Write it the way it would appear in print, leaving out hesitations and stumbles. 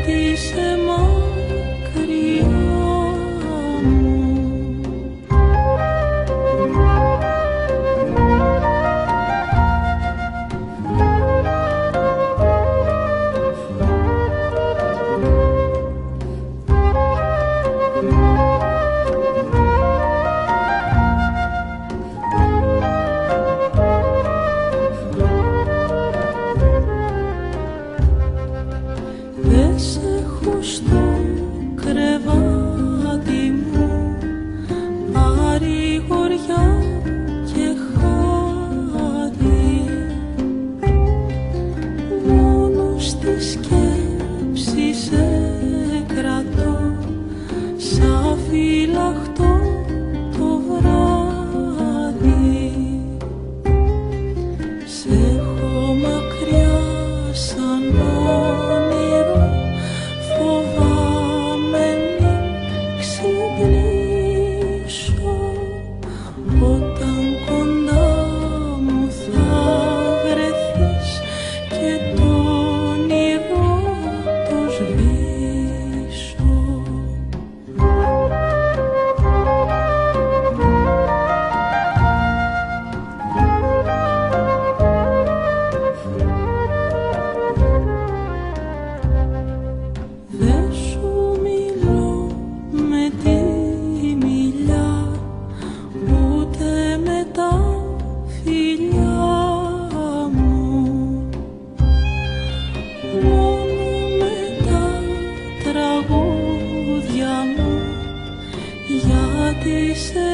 είσαι μακριά μου. Δε σ' έχω στο κρεβάτι μου, παρηγοριά και χάδι. Μόνο στη σκέψη σε κρατώ, σαν φυλαχτό το βράδυ. Σ' έχω μακριά σαν όνειρο, φοβάμαι μην ξυπνήσω. Όταν κοντά μου θα βρεθείς και το όνειρο το σβήσω. Δεν σου μιλώ με τη μιλιά, ούτε με τα φιλιά μου. Μόνο με τα τραγούδια μου, γιατί σε